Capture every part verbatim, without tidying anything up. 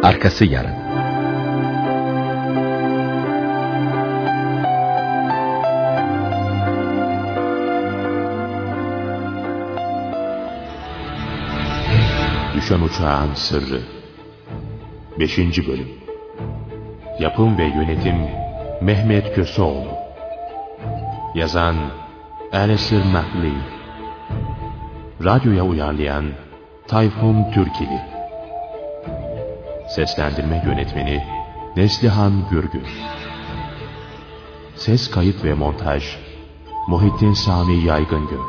Arkası yarın. Düşen Uçağın Sırrı beşinci Bölüm. Yapım ve Yönetim Mehmet Köseoğlu. Yazan Alistair MacLean. Radyoya uyarlayan Tayfun Türkili. Seslendirme Yönetmeni Neslihan Gürgür. Ses kayıt ve montaj Muhittin Sami Yaygıngöl.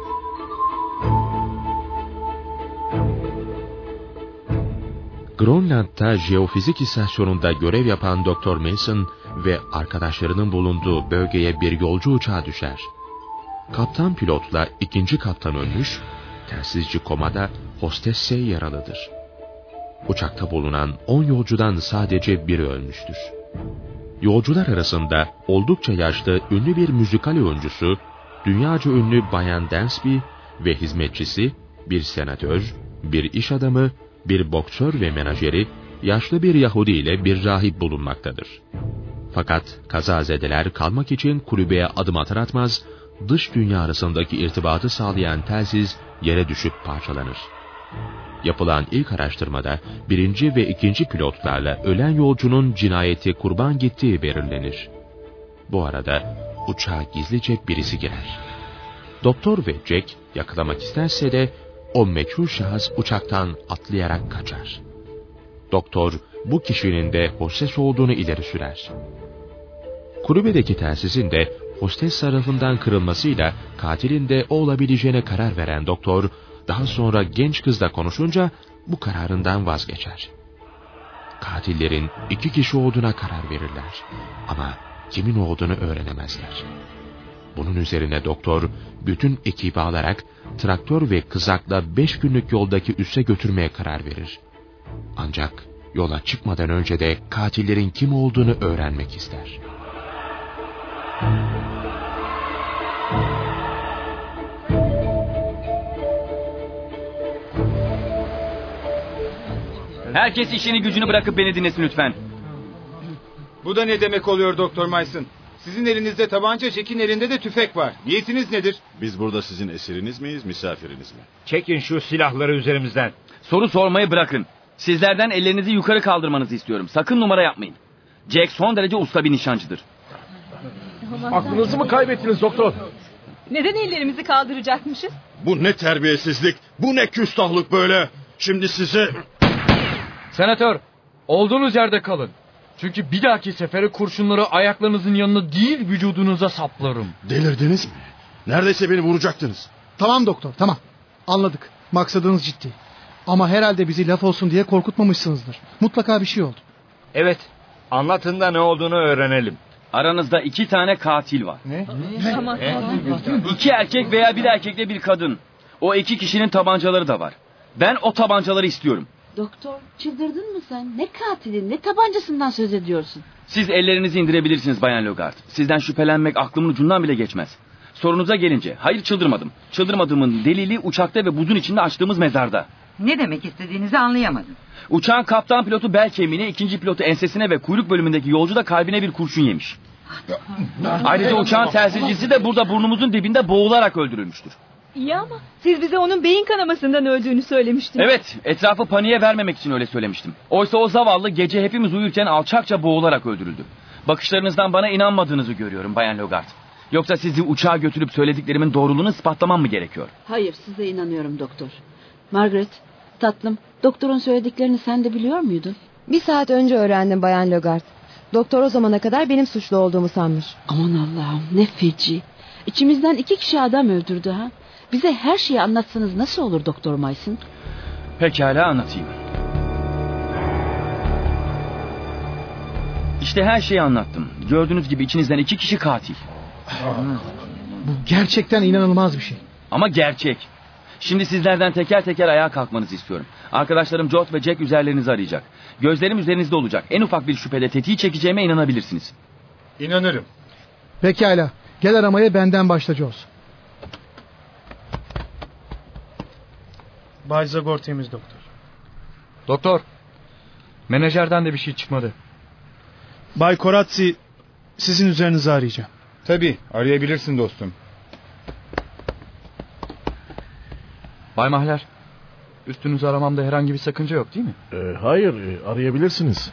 Grönland'da jeofizik istasyonunda görev yapan Doktor Mason ve arkadaşlarının bulunduğu bölgeye bir yolcu uçağı düşer. Kaptan pilotla ikinci kaptan ölmüş, telsizci komada, hostesse yaralıdır. Uçakta bulunan on yolcudan sadece biri ölmüştür. Yolcular arasında oldukça yaşlı ünlü bir müzikal oyuncusu, dünyaca ünlü Bayan Dansby ve hizmetçisi, bir senatör, bir iş adamı, bir boksör ve menajeri, yaşlı bir Yahudi ile bir rahip bulunmaktadır. Fakat kazazedeler kalmak için kulübeye adım atar atmaz, dış dünya arasındaki irtibatı sağlayan telsiz yere düşüp parçalanır. Yapılan ilk araştırmada birinci ve ikinci pilotlarla ölen yolcunun cinayeti kurban gittiği belirlenir. Bu arada uçağa gizlice birisi girer. Doktor ve Jack yakalamak isterse de o meçhul şahıs uçaktan atlayarak kaçar. Doktor bu kişinin de hostes olduğunu ileri sürer. Kulübedeki telsizin de hostes tarafından kırılmasıyla katilin de o olabileceğine karar veren doktor, daha sonra genç kızla konuşunca bu kararından vazgeçer. Katillerin iki kişi olduğuna karar verirler ama kimin olduğunu öğrenemezler. Bunun üzerine doktor bütün ekibi alarak traktör ve kızakla beş günlük yoldaki üsse götürmeye karar verir. Ancak yola çıkmadan önce de katillerin kim olduğunu öğrenmek ister. Herkes işini gücünü bırakıp beni dinlesin lütfen. Bu da ne demek oluyor Doktor Mason? Sizin elinizde tabanca, Jack'in elinde de tüfek var. Niyetiniz nedir? Biz burada sizin esiriniz miyiz, misafiriniz mi? Çekin şu silahları üzerimizden. Soru sormayı bırakın. Sizlerden ellerinizi yukarı kaldırmanızı istiyorum. Sakın numara yapmayın. Jack son derece usta bir nişancıdır. Aklınızı mı kaybettiniz doktor? Neden ellerimizi kaldıracakmışız? Bu ne terbiyesizlik, bu ne küstahlık böyle. Şimdi size... Senatör, olduğunuz yerde kalın. Çünkü bir dahaki sefere kurşunları ayaklarınızın yanına değil vücudunuza saplarım. Delirdiniz mi? Neredeyse beni vuracaktınız. Tamam doktor, tamam. Anladık. Maksadınız ciddi. Ama herhalde bizi laf olsun diye korkutmamışsınızdır. Mutlaka bir şey oldu. Evet, anlatın da ne olduğunu öğrenelim. Aranızda iki tane katil var. Ne? Tamam, tamam. İki erkek veya bir erkekle bir kadın. O iki kişinin tabancaları da var. Ben o tabancaları istiyorum. Doktor, çıldırdın mı sen? Ne katilin, ne tabancasından söz ediyorsun? Siz ellerinizi indirebilirsiniz Bayan Logart. Sizden şüphelenmek aklımın ucundan bile geçmez. Sorunuza gelince, hayır çıldırmadım. Çıldırmadığımın delili uçakta ve buzun içinde açtığımız mezarda. Ne demek istediğinizi anlayamadım. Uçağın kaptan pilotu bel kemiğine, ikinci pilotu ensesine ve kuyruk bölümündeki yolcu da kalbine bir kurşun yemiş. Ayrıca uçağın telsizcisi de burada burnumuzun dibinde boğularak öldürülmüştür. İyi ama siz bize onun beyin kanamasından öldüğünü söylemiştiniz. Evet, etrafı paniğe vermemek için öyle söylemiştim. Oysa o zavallı gece hepimiz uyurken alçakça boğularak öldürüldü. Bakışlarınızdan bana inanmadığınızı görüyorum Bayan Logart. Yoksa sizi uçağa götürüp söylediklerimin doğruluğunu ispatlamam mı gerekiyor? Hayır, size inanıyorum doktor. Margaret, tatlım, doktorun söylediklerini sen de biliyor muydun? Bir saat önce öğrendim Bayan Logart. Doktor o zamana kadar benim suçlu olduğumu sanmış. Aman Allah'ım, ne feci. İçimizden iki kişi adam öldürdü ha. Bize her şeyi anlatsanız nasıl olur Doktor Mason? Pekala anlatayım. İşte her şeyi anlattım. Gördüğünüz gibi içinizden iki kişi katil. Bu gerçekten inanılmaz bir şey. Ama gerçek. Şimdi sizlerden teker teker ayağa kalkmanızı istiyorum. Arkadaşlarım Jot ve Jack üzerlerinizi arayacak. Gözlerim üzerinizde olacak. En ufak bir şüphede tetiği çekeceğime inanabilirsiniz. İnanırım. Pekala. Gel aramaya, benden başlayacağız. Bay Zagor temiz doktor. Doktor, Menajerden de bir şey çıkmadı. Bay Koratsi, sizin üzerinizi arayacağım. Tabii, arayabilirsin dostum. Bay Mahler, üstünüzü aramamda herhangi bir sakınca yok değil mi? Ee, hayır, e, arayabilirsiniz.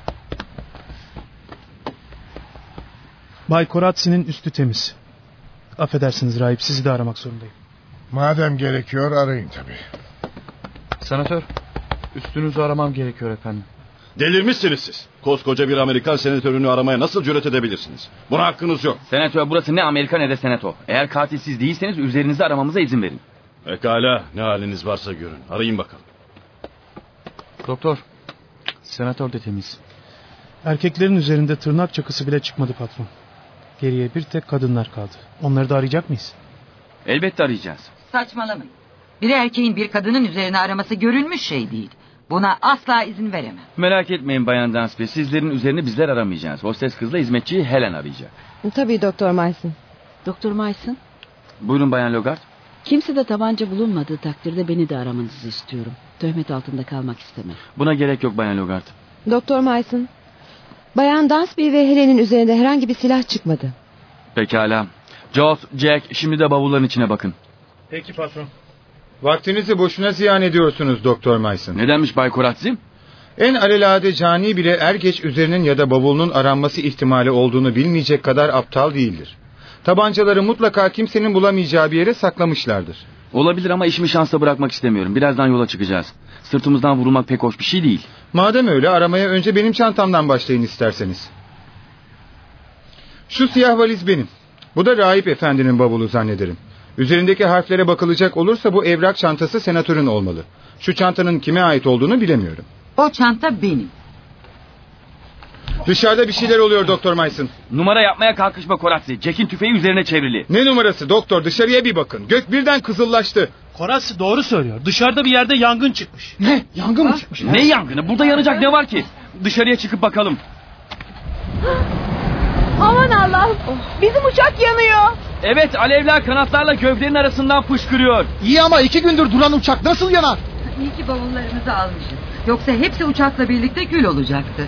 Bay Koratsi'nin üstü temiz. Affedersiniz rahip, sizi de aramak zorundayım. Madem gerekiyor arayın tabii. Senatör, üstünüzü aramam gerekiyor efendim. Delirmişsiniz siz. Koskoca bir Amerikan senatörünü aramaya nasıl cüret edebilirsiniz? Buna hakkınız yok. Senatör, burası ne Amerika ne de senato. Eğer katil siz değilseniz üzerinizi aramamıza izin verin. Pekala, ne haliniz varsa görün. Arayın bakalım. Doktor, senatör de temiz. Erkeklerin üzerinde tırnak çakısı bile çıkmadı patron. Geriye bir tek kadınlar kaldı. Onları da arayacak mıyız? Elbette arayacağız. Saçmalamayın. Bir erkeğin bir kadının üzerine araması görülmüş şey değil. Buna asla izin veremem. Merak etmeyin Bayan Dansby. Sizlerin üzerini bizler aramayacağız. Hostes kızla hizmetçiyi Helen arayacak. Tabii Doktor Mason. Doktor Mason, Buyurun Bayan Logart. kimse de tabanca bulunmadığı takdirde beni de aramanızı istiyorum. Töhmet altında kalmak istemem. Buna gerek yok Bayan Logart. Doktor Mason. Bayan Dansby ve Helen'in üzerinde herhangi bir silah çıkmadı. Pekala. Joss, Jack, şimdi de bavulların içine bakın. Peki patron. Vaktinizi boşuna ziyan ediyorsunuz Doktor Mason. Nedenmiş Bay Koratsi? En alelade cani bile er geç üzerinin ya da bavulunun aranması ihtimali olduğunu bilmeyecek kadar aptal değildir. Tabancaları mutlaka kimsenin bulamayacağı bir yere saklamışlardır. Olabilir ama işimi şansa bırakmak istemiyorum. Birazdan yola çıkacağız. Sırtımızdan vurulmak pek hoş bir şey değil. Madem öyle aramaya önce benim çantamdan başlayın isterseniz. Şu siyah valiz benim. Bu da rahip efendinin bavulu zannederim. Üzerindeki harflere bakılacak olursa bu evrak çantası senatörün olmalı. Şu çantanın kime ait olduğunu bilemiyorum. O çanta benim. Dışarıda bir şeyler oluyor Doktor Mason. Numara yapmaya kalkışma Koratsi. Jack'in tüfeği üzerine çevrili. Ne numarası doktor, dışarıya bir bakın. Gök birden kızıllaştı. Koratsi doğru söylüyor. Dışarıda bir yerde yangın çıkmış. Ne? Yangın mı çıkmış? Ne yangını? Burada yanacak ne var ki? Dışarıya çıkıp bakalım. Aman Allah'ım. Bizim uçak yanıyor. Evet, alevler kanatlarla gövdenin arasından fışkırıyor. İyi ama iki gündür duran uçak nasıl yanar? İyi ki bavullarımızı almışız. Yoksa hepsi uçakla birlikte kül olacaktı.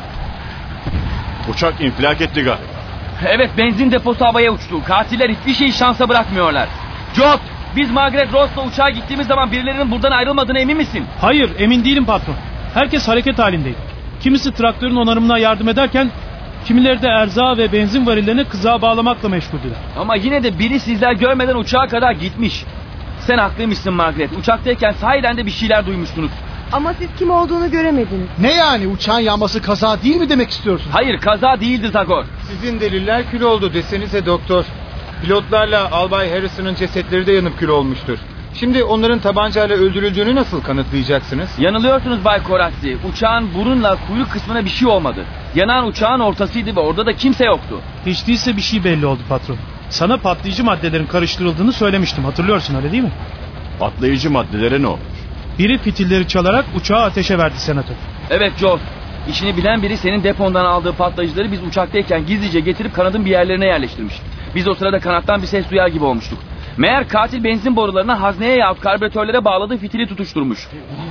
Uçak infilak etti galiba. Evet, benzin deposu havaya uçtu. Katiller hiçbir şeyi şansa bırakmıyorlar. Job, biz Margaret Rose'la uçağa gittiğimiz zaman birilerinin buradan ayrılmadığına emin misin? Hayır, emin değilim patron. Herkes hareket halindeydi. Kimisi traktörün onarımına yardım ederken kimileri de erzağı ve benzin varillerini kızağa bağlamakla meşguldüler. Ama yine de biri sizler görmeden uçağa kadar gitmiş. Sen haklıymışsın Margaret. Uçaktayken sahiden de bir şeyler duymuştunuz. Ama siz kim olduğunu göremediniz. Ne yani, uçağın yanması kaza değil mi demek istiyorsun? Hayır, kaza değildi Zagor. Sizin deliller kül oldu desenize doktor. Pilotlarla Albay Harrison'ın cesetleri de yanıp kül olmuştur. Şimdi onların tabancayla öldürüldüğünü nasıl kanıtlayacaksınız? Yanılıyorsunuz Bay Koratsi. Uçağın burunla kuyruk kısmına bir şey olmadı. Yanan uçağın ortasıydı ve orada da kimse yoktu. Hiç değilse bir şey belli oldu patron. Sana patlayıcı maddelerin karıştırıldığını söylemiştim, hatırlıyorsun öyle değil mi? Patlayıcı maddelere ne olmuş? Biri fitilleri çalarak uçağı ateşe verdi senatör. Evet Joe. İşini bilen biri senin depondan aldığı patlayıcıları biz uçaktayken gizlice getirip kanadın bir yerlerine yerleştirmiş. Biz o sırada kanattan bir ses duyar gibi olmuştuk. Meğer katil benzin borularına hazneye yahut karbüratörlere bağladığı fitili tutuşturmuş.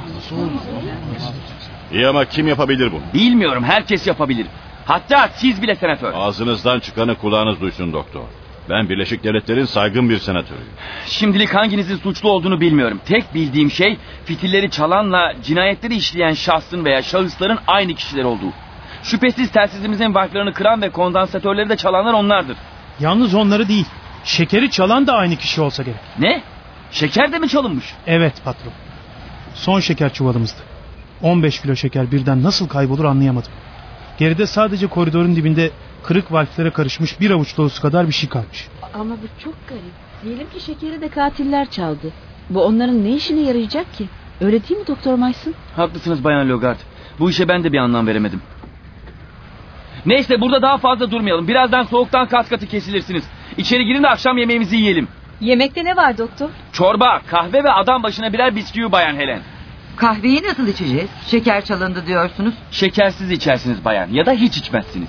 İyi ama kim yapabilir bunu? Bilmiyorum, herkes yapabilir. Hatta siz bile senatör. Ağzınızdan çıkanı kulağınız duysun doktor. Ben Birleşik Devletler'in saygın bir senatörüyüm. Şimdilik hanginizin suçlu olduğunu bilmiyorum. Tek bildiğim şey fitilleri çalanla cinayetleri işleyen şahsın veya şahısların aynı kişiler olduğu. Şüphesiz telsizimizin varklarını kıran ve kondansatörleri de çalanlar onlardır. Yalnız onları değil, şekeri çalan da aynı kişi olsa gerek. Ne? Şeker de mi çalınmış? Evet patron. Son şeker çuvalımızdı. on beş kilo şeker birden nasıl kaybolur anlayamadım. Geride sadece koridorun dibinde kırık valflere karışmış bir avuç dolusu kadar bir şey kalmış. Ama bu çok garip. Diyelim ki şekeri de katiller çaldı. Bu onların ne işine yarayacak ki? Öyle değil mi Doktor Mason? Haklısınız Bayan Logart. Bu işe ben de bir anlam veremedim. Neyse, burada daha fazla durmayalım. Birazdan soğuktan kat katı kesilirsiniz. İçeri girin de akşam yemeğimizi yiyelim. Yemekte ne var doktor? Çorba, kahve ve adam başına birer bisküvi Bayan Helen. Kahveyi nasıl içeceğiz? Şeker çalındı diyorsunuz. Şekersiz içersiniz bayan ya da hiç içmezsiniz.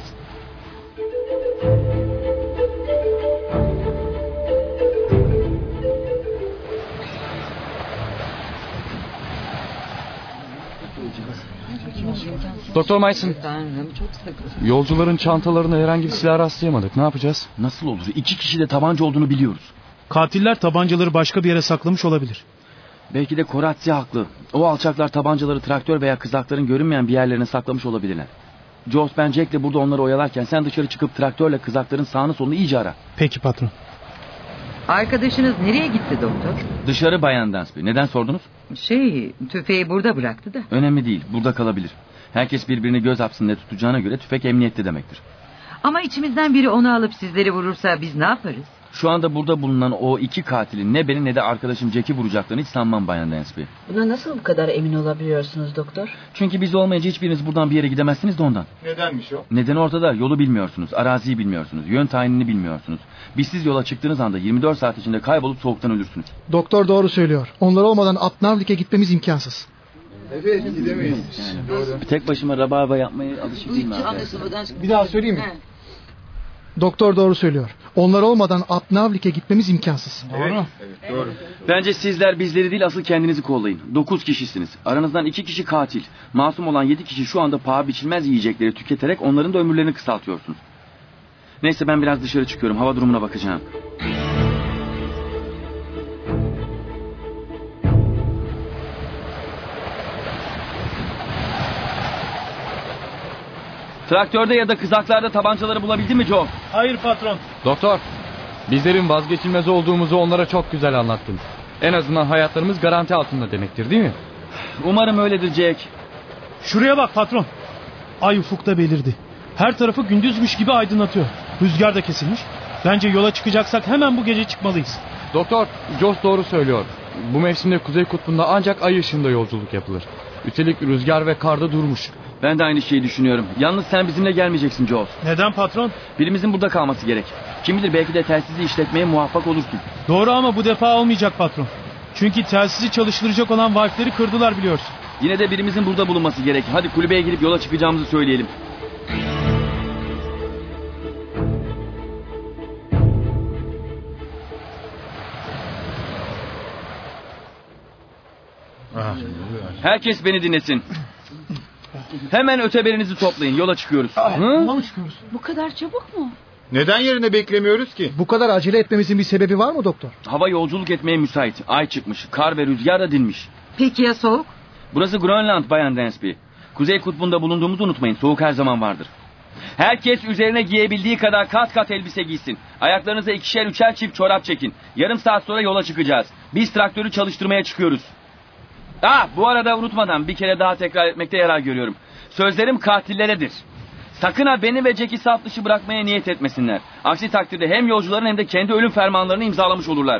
Doktor Mason, Tanrım çok sıkı. yolcuların çantalarına herhangi bir silah rastlayamadık. Ne yapacağız? Nasıl olur? İki kişi de tabanca olduğunu biliyoruz. Katiller tabancaları başka bir yere saklamış olabilir. Belki de Koratsi haklı. O alçaklar tabancaları traktör veya kızakların görünmeyen bir yerlerine saklamış olabilirler. Jaws, ben Jack'le burada onları oyalarken sen dışarı çıkıp traktörle kızakların sağını solunu iyice ara. Peki patron. Arkadaşınız nereye gitti doktor? Dışarı Bayan Dansby. Neden sordunuz? Şey, tüfeği burada bıraktı da. Önemli değil. Burada kalabilir. Herkes birbirini göz hapsinde tutacağına göre tüfek emniyette demektir. Ama içimizden biri onu alıp sizleri vurursa biz ne yaparız? Şu anda burada bulunan o iki katilin ne beni ne de arkadaşım Jack'i vuracaklarını hiç sanmam Bayan Dansby. Buna nasıl bu kadar emin olabiliyorsunuz doktor? Çünkü biz olmayınca hiçbiriniz buradan bir yere gidemezsiniz de ondan. Nedenmiş o? Nedeni ortada. Yolu bilmiyorsunuz, araziyi bilmiyorsunuz, yön tayinini bilmiyorsunuz. Biz siz yola çıktığınız anda yirmi dört saat içinde kaybolup soğuktan ölürsünüz. Doktor doğru söylüyor. Onlar olmadan Upnavlik'e gitmemiz imkansız. Evet, gidemeyiz. Yani, tek başıma rabarba yapmaya alışık değilim abi. Bir daha söyleyeyim mi? Doktor doğru söylüyor. Onlar olmadan Upnavlik'e gitmemiz imkansız. Doğru. Evet, doğru. Bence sizler bizleri değil asıl kendinizi kollayın. Dokuz kişisiniz. Aranızdan iki kişi katil. Masum olan yedi kişi şu anda paha biçilmez yiyecekleri tüketerek onların da ömürlerini kısaltıyorsunuz. Neyse ben biraz dışarı çıkıyorum. Hava durumuna bakacağım. Traktörde ya da kızaklarda tabancaları bulabildin mi Joe? Hayır patron. Doktor, bizlerin vazgeçilmez olduğumuzu onlara çok güzel anlattın. En azından hayatlarımız garanti altında demektir, değil mi? Umarım öyledir Jack. Şuraya bak patron. Ay ufukta belirdi. Her tarafı gündüzmüş gibi aydınlatıyor. Rüzgar da kesilmiş. Bence yola çıkacaksak hemen bu gece çıkmalıyız. Doktor, Joss doğru söylüyor. Bu mevsimde Kuzey Kutbu'nda ancak ay ışığında yolculuk yapılır. Üstelik rüzgar ve karda durmuş. Ben de aynı şeyi düşünüyorum. Yalnız sen bizimle gelmeyeceksin Jaws. Neden patron? Birimizin burada kalması gerek. Kim bilir belki de telsizi işletmeye muvaffak olursun. Doğru ama bu defa olmayacak patron. Çünkü telsizi çalıştıracak olan valfleri kırdılar biliyorsun. Yine de birimizin burada bulunması gerek. Hadi kulübeye girip yola çıkacağımızı söyleyelim. Herkes beni dinlesin. Hemen öteberinizi toplayın. Yola çıkıyoruz. Yola mı çıkıyoruz? Bu kadar çabuk mu? Neden yerine beklemiyoruz ki? Bu kadar acele etmemizin bir sebebi var mı doktor? Hava yolculuk etmeye müsait. Ay çıkmış. Kar ve rüzgar da dinmiş. Peki ya soğuk? Burası Grönland Bayan Dansby. Kuzey kutbunda bulunduğumuzu unutmayın. Soğuk her zaman vardır. Herkes üzerine giyebildiği kadar kat kat elbise giysin. Ayaklarınıza ikişer üçer çift çorap çekin. Yarım saat sonra yola çıkacağız. Biz traktörü çalıştırmaya çıkıyoruz. Ah, bu arada unutmadan bir kere daha tekrar etmekte yarar görüyorum. Sözlerim katilleredir. Sakın ha beni ve Jack'i saf dışı bırakmaya niyet etmesinler. Aksi takdirde hem yolcuların hem de kendi ölüm fermanlarını imzalamış olurlar.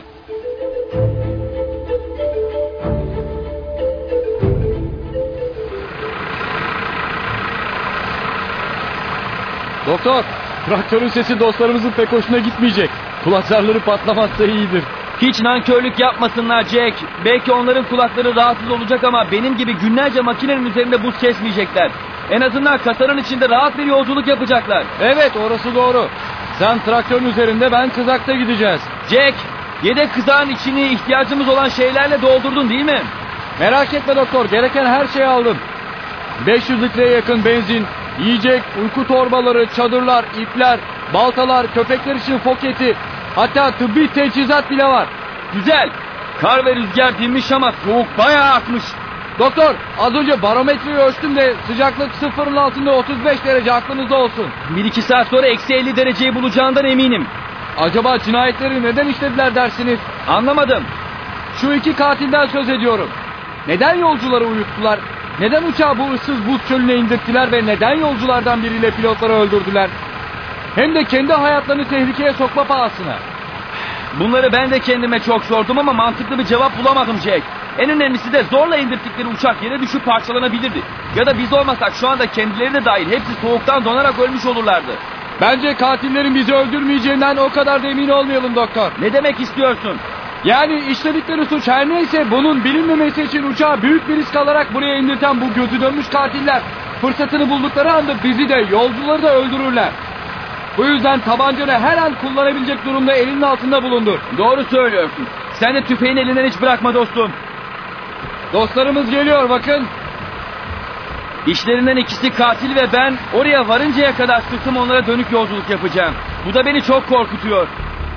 Doktor, traktörün sesi dostlarımızın pek hoşuna gitmeyecek. Kulaklarları patlamazsa iyidir. Hiç nankörlük yapmasınlar Jack. Belki onların kulakları rahatsız olacak ama benim gibi günlerce makinenin üzerinde buz kesmeyecekler. En azından kasanın içinde rahat bir yolculuk yapacaklar. Evet, orası doğru. Sen traktörün üzerinde, ben kızakta gideceğiz. Jack, yedek kızağın içini ihtiyacımız olan şeylerle doldurdun değil mi? Merak etme doktor, gereken her şeyi aldım. beş yüz litreye yakın benzin, yiyecek, uyku torbaları, çadırlar, ipler, baltalar, köpekler için foketi, hatta tıbbi teçhizat bile var. Güzel. Kar ve rüzgar dinmiş ama soğuk bayağı artmış. Doktor, az önce barometreyi ölçtüm de sıcaklık sıfırın altında otuz beş derece, aklınızda olsun. Bir iki saat sonra eksi elli dereceyi bulacağından eminim. Acaba cinayetleri neden işlediler dersiniz? Anlamadım. Şu iki katilden söz ediyorum. Neden yolcuları uyuttular? Neden uçağı bu ıssız buz çölüne indirttiler ve neden yolculardan biriyle pilotları öldürdüler? Hem de kendi hayatlarını tehlikeye sokma pahasına. Bunları ben de kendime çok sordum ama mantıklı bir cevap bulamadım Jack. En önemlisi de zorla indirttikleri uçak yere düşüp parçalanabilirdi. Ya da biz olmasak şu anda kendileri de dahil hepsi soğuktan donarak ölmüş olurlardı. Bence katillerin bizi öldürmeyeceğinden o kadar da emin olmayalım doktor. Ne demek istiyorsun? Yani işledikleri suç her neyse bunun bilinmemesi için uçağı büyük bir risk alarak buraya indirten bu gözü dönmüş katiller fırsatını buldukları anda bizi de yolcuları da öldürürler. Bu yüzden tabancanı her an kullanabilecek durumda elinin altında bulundur. Doğru söylüyorsun. Sen de tüfeğin elinden hiç bırakma dostum. Dostlarımız geliyor bakın. İşlerinden ikisi katil ve ben oraya varıncaya kadar sırtım onlara dönük yolculuk yapacağım. Bu da beni çok korkutuyor.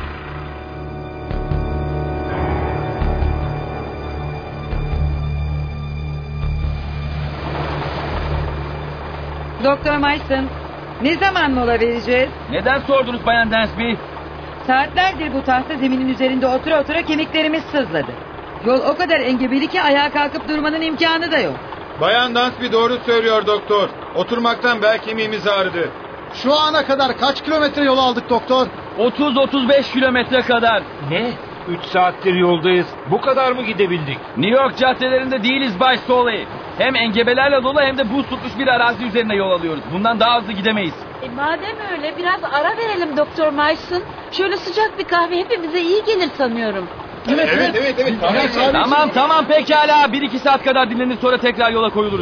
Doktor Mason, ne zaman mola vereceğiz? Neden sordunuz Bayan Dansby? Saatlerdir bu tahta zeminin üzerinde otura otura kemiklerimiz sızladı. Yol o kadar engebeli ki ayağa kalkıp durmanın imkanı da yok. Bayan Dansby doğru söylüyor doktor. Oturmaktan bel kemiğimiz ağrıdı. Şu ana kadar kaç kilometre yol aldık doktor? otuz otuz beş kilometre kadar. Ne? Üç saattir yoldayız. Bu kadar mı gidebildik? New York caddelerinde değiliz Bay Soley. Hem engebelerle dolu hem de buz tutmuş bir arazi üzerine yol alıyoruz. Bundan daha hızlı gidemeyiz. E madem öyle biraz ara verelim Doktor Mason. Şöyle sıcak bir kahve hepimize iyi gelir sanıyorum. Evet evet evet. evet, evet. Tamam tamam pekala. Bir iki saat kadar dinlenir sonra tekrar yola koyuluruz.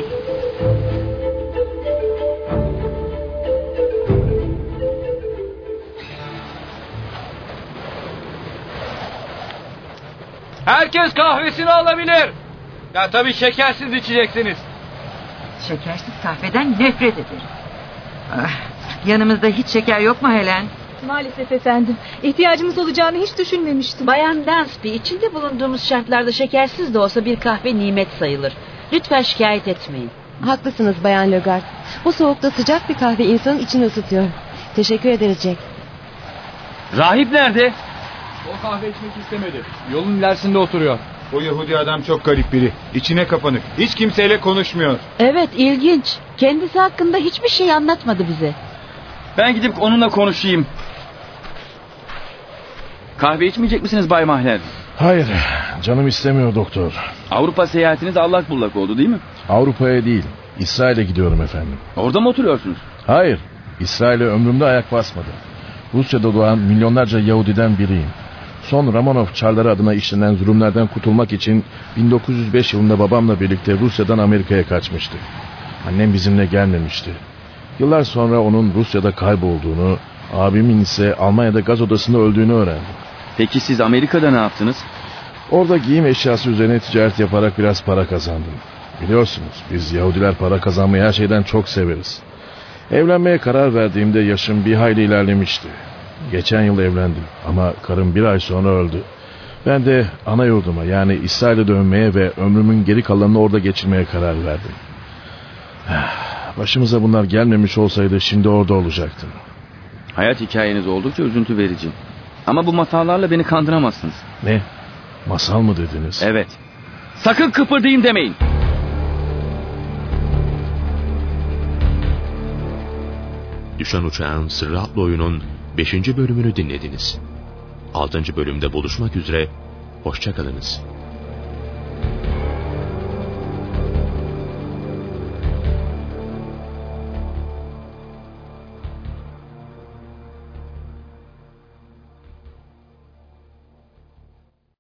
Herkes kahvesini alabilir. Ya tabii şekersiz içeceksiniz. Şekersiz kahveden nefret ederim. Ah, yanımızda hiç şeker yok mu Helen? Maalesef efendim. İhtiyacımız olacağını hiç düşünmemiştim. Bayan Dansby, içinde bulunduğumuz şartlarda şekersiz de olsa bir kahve nimet sayılır. Lütfen şikayet etmeyin. Haklısınız Bayan Logart. Bu soğukta sıcak bir kahve insanın içini ısıtıyor. Teşekkür ederiz Jack. Rahip nerede? O kahve içmek istemedi. Yolun ilerisinde oturuyor. O Yahudi adam çok garip biri. İçine kapanık. Hiç kimseyle konuşmuyor. Evet, ilginç. Kendisi hakkında hiçbir şey anlatmadı bize. Ben gidip onunla konuşayım. Kahve içmeyecek misiniz Bay Mahler? Hayır, canım istemiyor doktor. Avrupa seyahatiniz allak bullak oldu değil mi? Avrupa'ya değil, İsrail'e gidiyorum efendim. Orada mı oturuyorsunuz? Hayır, İsrail'e ömrümde ayak basmadım. Rusya'da doğan milyonlarca Yahudiden biriyim. Son Romanov çarları adına işlenen zulümlerden kurtulmak için bin dokuz yüz beş yılında babamla birlikte Rusya'dan Amerika'ya kaçmıştı. Annem bizimle gelmemişti. Yıllar sonra onun Rusya'da kaybolduğunu, abimin ise Almanya'da gaz odasında öldüğünü öğrendim. Peki siz Amerika'da ne yaptınız? Orada giyim eşyası üzerine ticaret yaparak biraz para kazandım. Biliyorsunuz biz Yahudiler para kazanmayı her şeyden çok severiz. Evlenmeye karar verdiğimde yaşım bir hayli ilerlemişti. Geçen yıl evlendim ama karım bir ay sonra öldü. Ben de ana yurduma yani İsrail'e dönmeye ve ömrümün geri kalanını orada geçirmeye karar verdim. Başımıza bunlar gelmemiş olsaydı şimdi orada olacaktım. Hayat hikayeniz oldukça üzüntü verici. Ama bu masallarla beni kandıramazsınız. Ne? Masal mı dediniz? Evet. Sakın kıpırdayım demeyin. Düşen Uçağın Sırrı adlı oyunun beşinci bölümünü dinlediniz. altıncı bölümde buluşmak üzere, hoşça kalınız.